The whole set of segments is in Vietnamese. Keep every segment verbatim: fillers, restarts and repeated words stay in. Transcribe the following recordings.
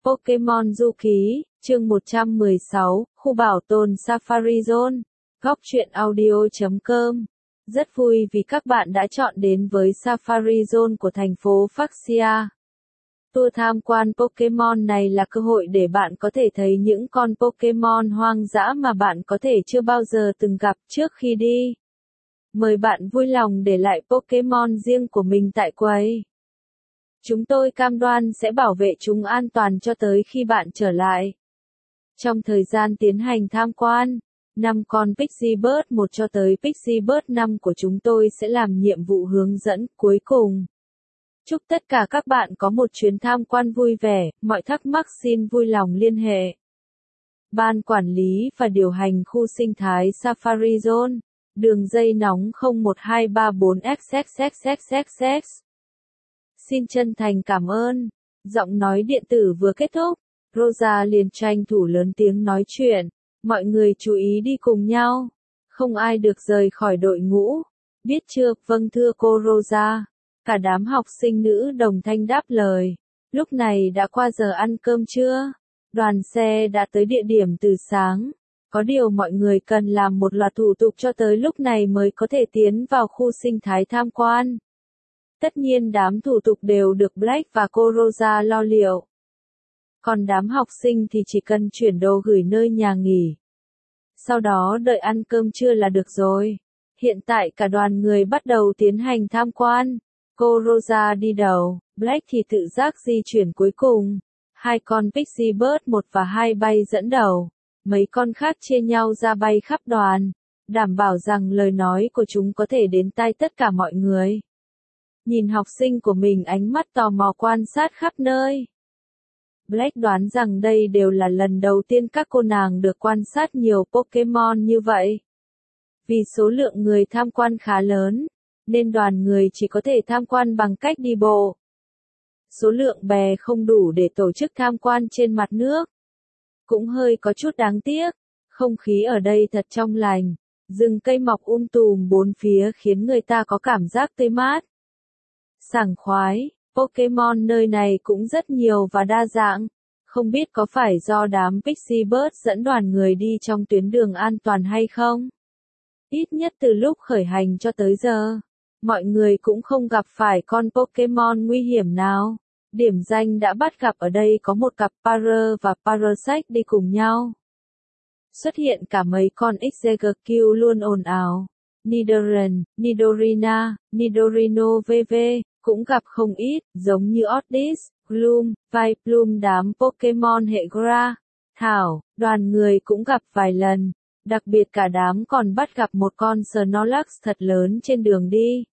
Pokemon Du Ký, chương một trăm mười sáu, khu bảo tồn Safari Zone, góc truyện audio chấm com. Rất vui vì các bạn đã chọn đến với Safari Zone của thành phố Fuchsia. Tour tham quan Pokemon này là cơ hội để bạn có thể thấy những con Pokemon hoang dã mà bạn có thể chưa bao giờ từng gặp trước khi đi. Mời bạn vui lòng để lại Pokemon riêng của mình tại quầy. Chúng tôi cam đoan sẽ bảo vệ chúng an toàn cho tới khi bạn trở lại. Trong thời gian tiến hành tham quan, năm con Pixie Bird một cho tới Pixie Bird năm của chúng tôi sẽ làm nhiệm vụ hướng dẫn cuối cùng. Chúc tất cả các bạn có một chuyến tham quan vui vẻ, mọi thắc mắc xin vui lòng liên hệ. Ban quản lý và điều hành khu sinh thái Safari Zone, đường dây nóng không một hai ba bốn x x x x x x. Xin chân thành cảm ơn. Giọng nói điện tử vừa kết thúc, Rosa liền tranh thủ lớn tiếng nói chuyện. Mọi người chú ý đi cùng nhau. Không ai được rời khỏi đội ngũ. Biết chưa? Vâng thưa cô Rosa. Cả đám học sinh nữ đồng thanh đáp lời. Lúc này đã qua giờ ăn cơm trưa. Đoàn xe đã tới địa điểm từ sáng. Có điều mọi người cần làm một loạt thủ tục cho tới lúc này mới có thể tiến vào khu sinh thái tham quan. Tất nhiên đám thủ tục đều được Black và cô Rosa lo liệu. Còn đám học sinh thì chỉ cần chuyển đồ gửi nơi nhà nghỉ. Sau đó đợi ăn cơm trưa là được rồi. Hiện tại cả đoàn người bắt đầu tiến hành tham quan. Cô Rosa đi đầu, Black thì tự giác di chuyển cuối cùng. Hai con Pixie Bird một và hai bay dẫn đầu. Mấy con khác chia nhau ra bay khắp đoàn. Đảm bảo rằng lời nói của chúng có thể đến tai tất cả mọi người. Nhìn học sinh của mình ánh mắt tò mò quan sát khắp nơi. Black đoán rằng đây đều là lần đầu tiên các cô nàng được quan sát nhiều Pokemon như vậy. Vì số lượng người tham quan khá lớn, nên đoàn người chỉ có thể tham quan bằng cách đi bộ. Số lượng bè không đủ để tổ chức tham quan trên mặt nước. Cũng hơi có chút đáng tiếc, không khí ở đây thật trong lành, rừng cây mọc um tùm bốn phía khiến người ta có cảm giác tươi mát. Sảng khoái, Pokemon nơi này cũng rất nhiều và đa dạng, không biết có phải do đám Pixie Bird dẫn đoàn người đi trong tuyến đường an toàn hay không? Ít nhất từ lúc khởi hành cho tới giờ, mọi người cũng không gặp phải con Pokemon nguy hiểm nào. Điểm danh đã bắt gặp ở đây có một cặp Para và Parasect đi cùng nhau. Xuất hiện cả mấy con Exeggutor luôn ồn ào. Nidoran, Nidorina, Nidorino vân vân cũng gặp không ít, giống như Oddish, Gloom, Vileplume đám Pokemon hệ Gra, Thảo, đoàn người cũng gặp vài lần, đặc biệt cả đám còn bắt gặp một con Snorlax thật lớn trên đường đi.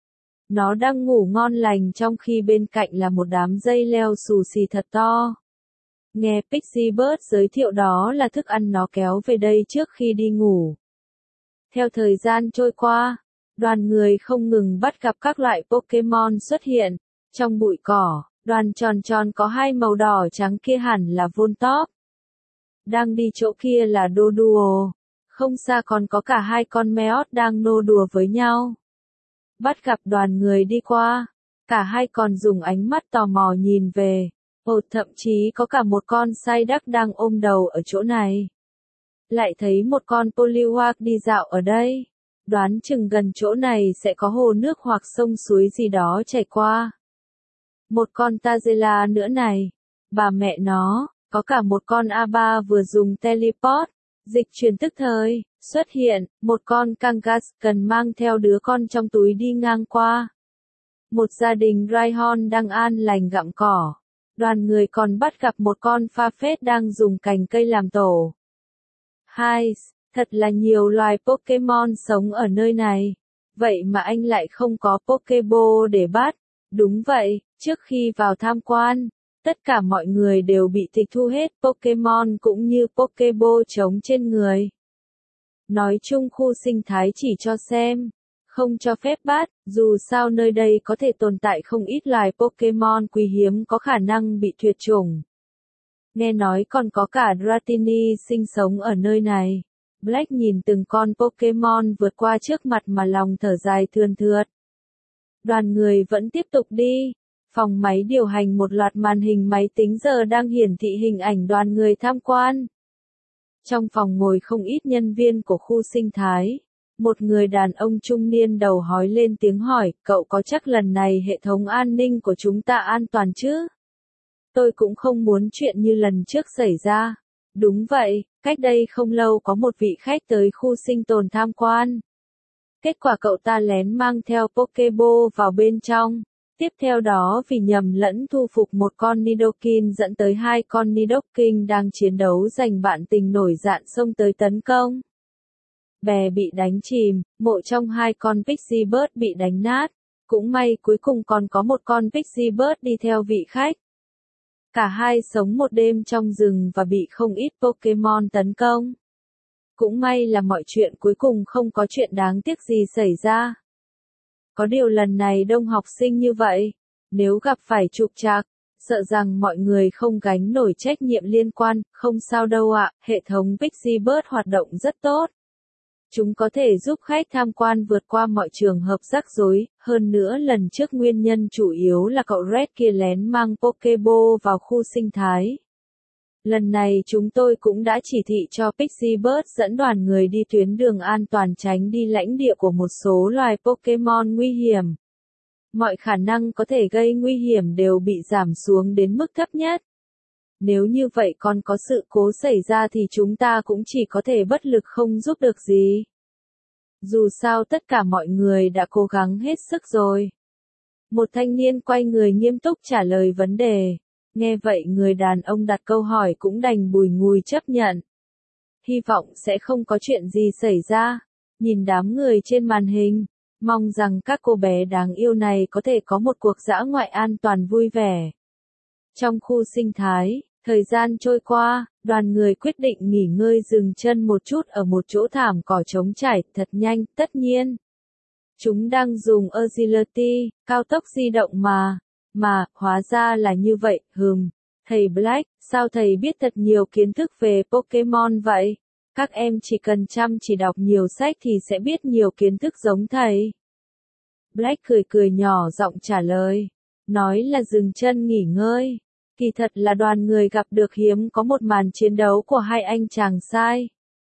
Nó đang ngủ ngon lành trong khi bên cạnh là một đám dây leo xù xì thật to. Nghe Pixie Bird giới thiệu đó là thức ăn nó kéo về đây trước khi đi ngủ. Theo thời gian trôi qua, đoàn người không ngừng bắt gặp các loại Pokemon xuất hiện. Trong bụi cỏ, đoàn tròn tròn có hai màu đỏ trắng kia hẳn là Voltorb. Đang đi chỗ kia là Doduo. Không xa còn có cả hai con Meowth đang nô đùa với nhau. Bắt gặp đoàn người đi qua, cả hai còn dùng ánh mắt tò mò nhìn về. Ồ, thậm chí có cả một con Psyduck đang ôm đầu ở chỗ này. Lại thấy một con Poliwag đi dạo ở đây. Đoán chừng gần chỗ này sẽ có hồ nước hoặc sông suối gì đó chảy qua. Một con Tazela nữa này. Bà mẹ nó, có cả một con a ba vừa dùng teleport, dịch chuyển tức thời, xuất hiện, một con Kangaskhan mang theo đứa con trong túi đi ngang qua. Một gia đình Rhyhorn đang an lành gặm cỏ. Đoàn người còn bắt gặp một con Farfetch'd đang dùng cành cây làm tổ. Hai, thật là nhiều loài Pokemon sống ở nơi này. Vậy mà anh lại không có Pokeball để bắt. Đúng vậy, trước khi vào tham quan, tất cả mọi người đều bị tịch thu hết Pokemon cũng như Pokeball trống trên người. Nói chung khu sinh thái chỉ cho xem, không cho phép bắt, dù sao nơi đây có thể tồn tại không ít loài Pokemon quý hiếm có khả năng bị tuyệt chủng. Nghe nói còn có cả Dratini sinh sống ở nơi này. Black nhìn từng con Pokemon vượt qua trước mặt mà lòng thở dài thườn thượt. Đoàn người vẫn tiếp tục đi. Phòng máy điều hành một loạt màn hình máy tính giờ đang hiển thị hình ảnh đoàn người tham quan. Trong phòng ngồi không ít nhân viên của khu sinh thái. Một người đàn ông trung niên đầu hói lên tiếng hỏi, cậu có chắc lần này hệ thống an ninh của chúng ta an toàn chứ? Tôi cũng không muốn chuyện như lần trước xảy ra. Đúng vậy, cách đây không lâu có một vị khách tới khu sinh tồn tham quan. Kết quả cậu ta lén mang theo Pokéball vào bên trong. Tiếp theo đó vì nhầm lẫn thu phục một con Nidoking dẫn tới hai con Nidoking đang chiến đấu giành bạn tình nổi dạn xông tới tấn công. Bè bị đánh chìm, mộ trong hai con Pixie Bird bị đánh nát. Cũng may cuối cùng còn có một con Pixie Bird đi theo vị khách. Cả hai sống một đêm trong rừng và bị không ít Pokémon tấn công. Cũng may là mọi chuyện cuối cùng không có chuyện đáng tiếc gì xảy ra. Có điều lần này đông học sinh như vậy, nếu gặp phải trục trặc, sợ rằng mọi người không gánh nổi trách nhiệm liên quan, không sao đâu ạ, hệ thống Pixie Bird hoạt động rất tốt. Chúng có thể giúp khách tham quan vượt qua mọi trường hợp rắc rối, hơn nữa lần trước nguyên nhân chủ yếu là cậu Red kia lén mang Pokéball vào khu sinh thái. Lần này chúng tôi cũng đã chỉ thị cho Pixie Bird dẫn đoàn người đi tuyến đường an toàn tránh đi lãnh địa của một số loài Pokemon nguy hiểm. Mọi khả năng có thể gây nguy hiểm đều bị giảm xuống đến mức thấp nhất. Nếu như vậy còn có sự cố xảy ra thì chúng ta cũng chỉ có thể bất lực không giúp được gì. Dù sao tất cả mọi người đã cố gắng hết sức rồi. Một thanh niên quay người nghiêm túc trả lời vấn đề. Nghe vậy người đàn ông đặt câu hỏi cũng đành bùi ngùi chấp nhận. Hy vọng sẽ không có chuyện gì xảy ra. Nhìn đám người trên màn hình, mong rằng các cô bé đáng yêu này có thể có một cuộc dã ngoại an toàn vui vẻ. Trong khu sinh thái, thời gian trôi qua, đoàn người quyết định nghỉ ngơi dừng chân một chút ở một chỗ thảm cỏ trống trải thật nhanh, tất nhiên. Chúng đang dùng agility, cao tốc di động mà. Mà, hóa ra là như vậy, hừm. Thầy Black, sao thầy biết thật nhiều kiến thức về Pokemon vậy? Các em chỉ cần chăm chỉ đọc nhiều sách thì sẽ biết nhiều kiến thức giống thầy. Black cười cười nhỏ giọng trả lời. Nói là dừng chân nghỉ ngơi. Kỳ thật là đoàn người gặp được hiếm có một màn chiến đấu của hai anh chàng sai.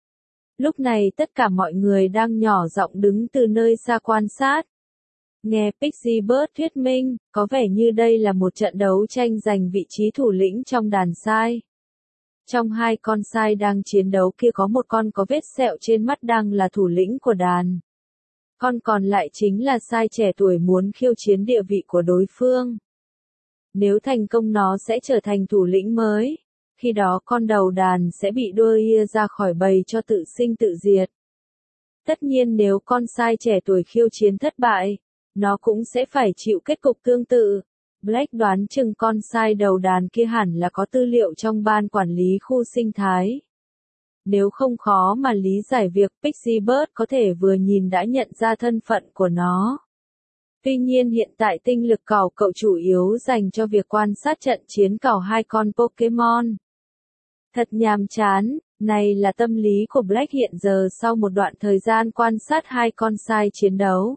Lúc này tất cả mọi người đang nhỏ giọng đứng từ nơi xa quan sát. Nghe Pixie Bird thuyết minh, có vẻ như đây là một trận đấu tranh giành vị trí thủ lĩnh trong đàn sai. Trong hai con sai đang chiến đấu kia có một con có vết sẹo trên mắt đang là thủ lĩnh của đàn. Con còn lại chính là sai trẻ tuổi muốn khiêu chiến địa vị của đối phương. Nếu thành công nó sẽ trở thành thủ lĩnh mới. Khi đó con đầu đàn sẽ bị đuôi ra khỏi bầy cho tự sinh tự diệt. Tất nhiên nếu con sai trẻ tuổi khiêu chiến thất bại, nó cũng sẽ phải chịu kết cục tương tự. Black đoán chừng con sai đầu đàn kia hẳn là có tư liệu trong ban quản lý khu sinh thái. Nếu không khó mà lý giải việc Pixie Bird có thể vừa nhìn đã nhận ra thân phận của nó. Tuy nhiên hiện tại tinh lực cào cậu chủ yếu dành cho việc quan sát trận chiến cào hai con Pokemon. Thật nhàm chán, này là tâm lý của Black hiện giờ sau một đoạn thời gian quan sát hai con sai chiến đấu.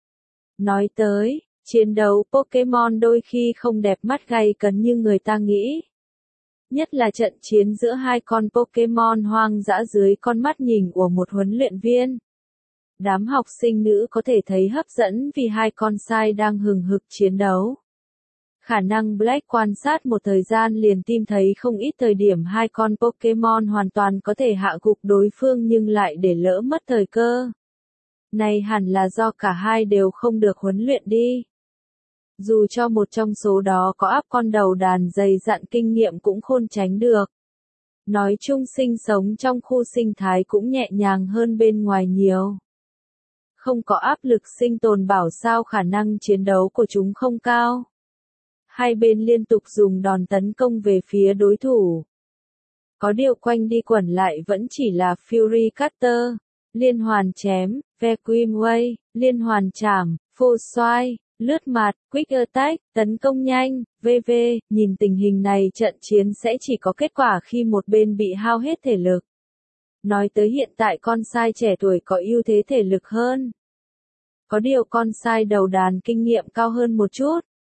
Nói tới, chiến đấu Pokemon đôi khi không đẹp mắt gay cấn như người ta nghĩ. Nhất là trận chiến giữa hai con Pokemon hoang dã dưới con mắt nhìn của một huấn luyện viên. Đám học sinh nữ có thể thấy hấp dẫn vì hai con sai đang hừng hực chiến đấu. Khả năng Black quan sát một thời gian liền tìm thấy không ít thời điểm hai con Pokemon hoàn toàn có thể hạ gục đối phương nhưng lại để lỡ mất thời cơ. Này hẳn là do cả hai đều không được huấn luyện đi. Dù cho một trong số đó có áp con đầu đàn dày dặn kinh nghiệm cũng khôn tránh được. Nói chung sinh sống trong khu sinh thái cũng nhẹ nhàng hơn bên ngoài nhiều. Không có áp lực sinh tồn bảo sao khả năng chiến đấu của chúng không cao. Hai bên liên tục dùng đòn tấn công về phía đối thủ. Có điều quanh đi quẩn lại vẫn chỉ là Fury Cutter, liên hoàn chém, Vacuum Wave, liên hoàn chảm, phô xoay, lướt mặt, Quick Attack, tấn công nhanh, vân vân. Nhìn tình hình này trận chiến sẽ chỉ có kết quả khi một bên bị hao hết thể lực. Nói tới hiện tại con sai trẻ tuổi có ưu thế thể lực hơn. Có điều con sai đầu đàn kinh nghiệm cao hơn một chút.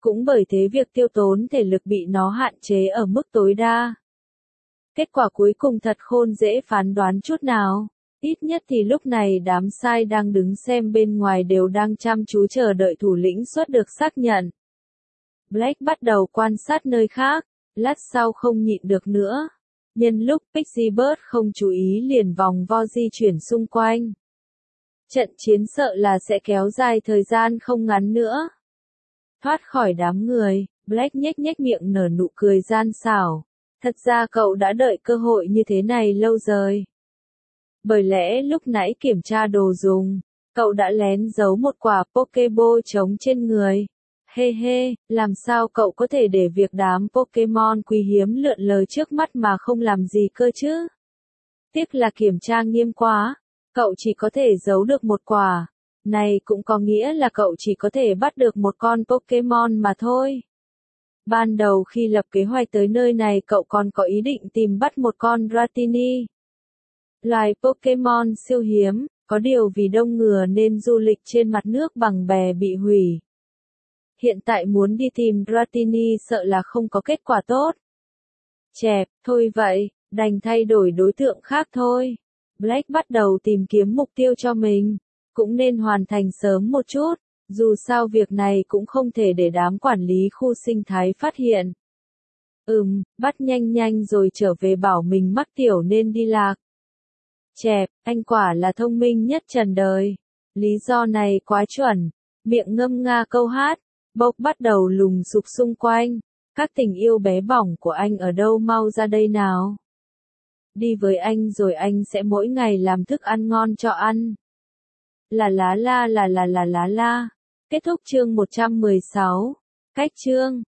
Cũng bởi thế việc tiêu tốn thể lực bị nó hạn chế ở mức tối đa. Kết quả cuối cùng thật khôn dễ phán đoán chút nào. Ít nhất thì lúc này đám sai đang đứng xem bên ngoài đều đang chăm chú chờ đợi thủ lĩnh xuất được xác nhận. Blake bắt đầu quan sát nơi khác, lát sau không nhịn được nữa. Nhân lúc Pixie Bird không chú ý liền vòng vo di chuyển xung quanh. Trận chiến sợ là sẽ kéo dài thời gian không ngắn nữa. Thoát khỏi đám người, Blake nhếch nhếch miệng nở nụ cười gian xảo. Thật ra cậu đã đợi cơ hội như thế này lâu rồi. Bởi lẽ lúc nãy kiểm tra đồ dùng, cậu đã lén giấu một quả Pokéball trống trên người. Hê hê, làm sao cậu có thể để việc đám Pokémon quý hiếm lượn lờ trước mắt mà không làm gì cơ chứ? Tiếc là kiểm tra nghiêm quá, cậu chỉ có thể giấu được một quả. Này cũng có nghĩa là cậu chỉ có thể bắt được một con Pokémon mà thôi. Ban đầu khi lập kế hoạch tới nơi này cậu còn có ý định tìm bắt một con Dratini. Loài Pokémon siêu hiếm, có điều vì đông ngừa nên du lịch trên mặt nước bằng bè bị hủy. Hiện tại muốn đi tìm Dratini sợ là không có kết quả tốt. Chẹp, thôi vậy, đành thay đổi đối tượng khác thôi. Blake bắt đầu tìm kiếm mục tiêu cho mình. Cũng nên hoàn thành sớm một chút, dù sao việc này cũng không thể để đám quản lý khu sinh thái phát hiện. Ừm, bắt nhanh nhanh rồi trở về bảo mình mắc tiểu nên đi lạc. Chẹp, anh quả là thông minh nhất trần đời. Lý do này quá chuẩn. Miệng ngâm nga câu hát, Bốc bắt đầu lùng sục xung quanh. Các tình yêu bé bỏng của anh ở đâu mau ra đây nào. Đi với anh rồi anh sẽ mỗi ngày làm thức ăn ngon cho ăn. Là lá la là là là lá la. Kết thúc chương một trăm mười sáu. Cách chương